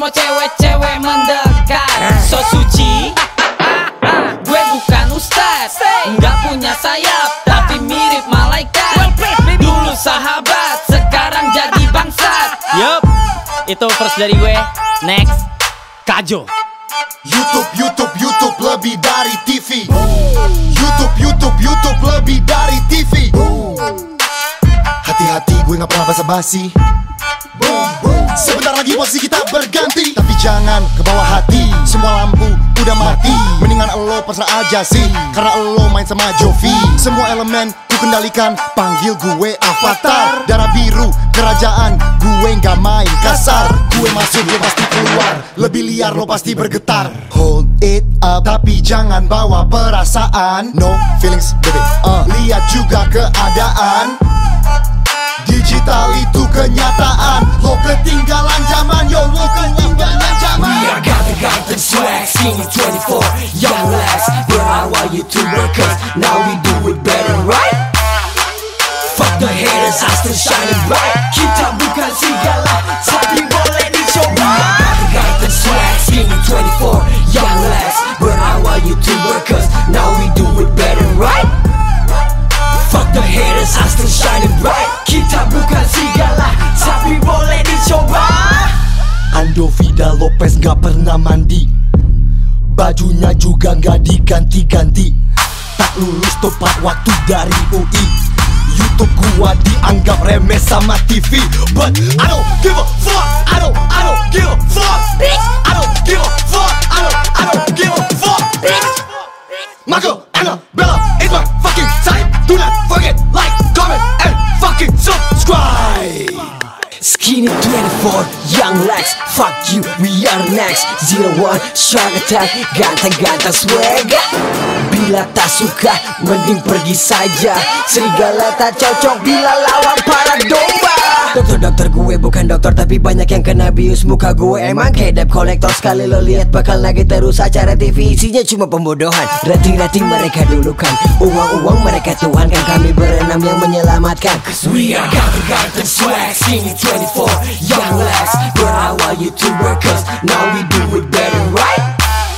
Semua cewek-cewek mendekat. So suci. Gue bukan ustaz, nggak punya sayap, tapi mirip malaikat. Dulu sahabat, sekarang jadi bangsat. Yup, itu verse dari gue. Next, Kajo. YouTube lebih dari TV. YouTube lebih dari TV. Hati-hati gue gak pernah basa-basi. Sebentar lagi posisi kita berganti. Tapi jangan ke bawah hati, semua lampu udah mati. Mendingan lo pasrah aja sih, karena lo main sama Jovi. Semua elemen ku kendalikan, panggil gue Avatar. Darah biru kerajaan, gue gak main kasar. Gue masuk, lo pasti keluar. Lebih liar, lo pasti bergetar. Hold it up, tapi jangan bawa perasaan. No feelings baby, lihat juga keadaan. Digital itu kenyataan. Lo ketinggalan zaman, yo lo ketinggalan zaman. We are ganteng swag, skinny 24, young lads, berawal YouTuber cause now we do it better, right? Fuck the haters, I still shining bright. Kita bukan serigala, tapi boleh dicoba. Ganteng swag, skinny 24, young lads, berawal YouTuber cause now we do it better, right? Fuck the haters, I still shining bright. Kita bukan serigala, tapi boleh dicoba. Ando Vida Lopez gak pernah mandi, bajunya juga gak diganti-ganti. Tak lulus tepat waktu dari UI. YouTube gua dianggap remeh sama TV. But I don't give a fuck, I don't give a fuck, bitch. I don't give a fuck, I don't give a fuck, bitch. Marco, Annabella is my fucking type. Do not forget, like, comment, and fucking subscribe. Skinny 24, young lads, fuck you, we are next. 01, shark attack, ganteng swag. Bila tak suka, mending pergi saja. Serigala tak cocok bila lawan para domba. Dokter gue bukan dokter, tapi banyak yang kena bius. Muka gue emang kayak debt collector. Sekali lo lihat bakal nagih terus acara TV. Isinya cuma pembodohan, rating mereka dulukan. Uang mereka Tuhan, kan kami berenam yang menyelamatkan. Cause we are ganteng swag, skinny 24, young lads, berawal YouTuber cause now we do it better, right?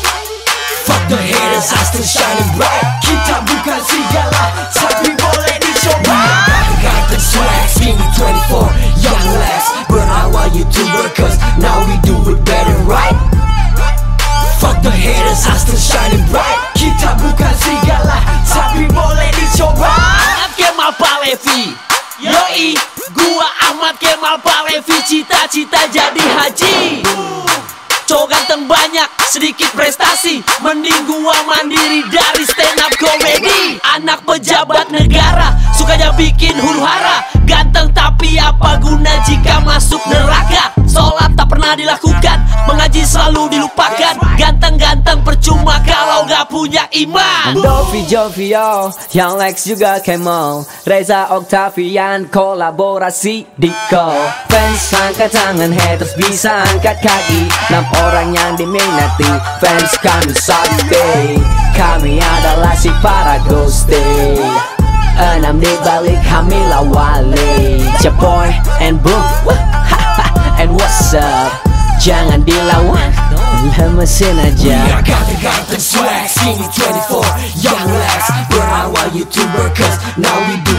Fuck the haters, I still shining bright. Kita bukan serigala, tapi boleh dicoba. Ganteng swag, skinny 24, young lads, berawal YouTuber cause now we do it better, right? Fuck the haters, I still shining bright. Kita bukan serigala, tapi boleh dicoba. Ahmad Kemal Palevi. Yoi, gua Ahmad Kemal Palevi, cita-cita jadi haji. Cowok ganteng banyak, sedikit prestasi. Mending gua mandiri dari stand up comedy. Anak pejabat negara, sukanya bikin huru hara. Ganteng tapi apa guna jika masuk neraka? Sholat tak pernah dilakukan, mengaji selalu dilupakan. Ganteng-ganteng percuma kalau gak punya iman. Dovi Jovio, yang Lex juga Kemal, Reza Octavian kolaborasi Diko. Fans angkat tangan, haters bisa angkat kaki. 6 orang yang diminati, fans kami sakti. Kami adalah si para ghosty. 6 dibalik kami lawali. Jaboy and Boom, and what's up? Jangan dilawan, lemesin aja. We are ganteng swag, skinny 24, young lads, berawal YouTuber cause now we do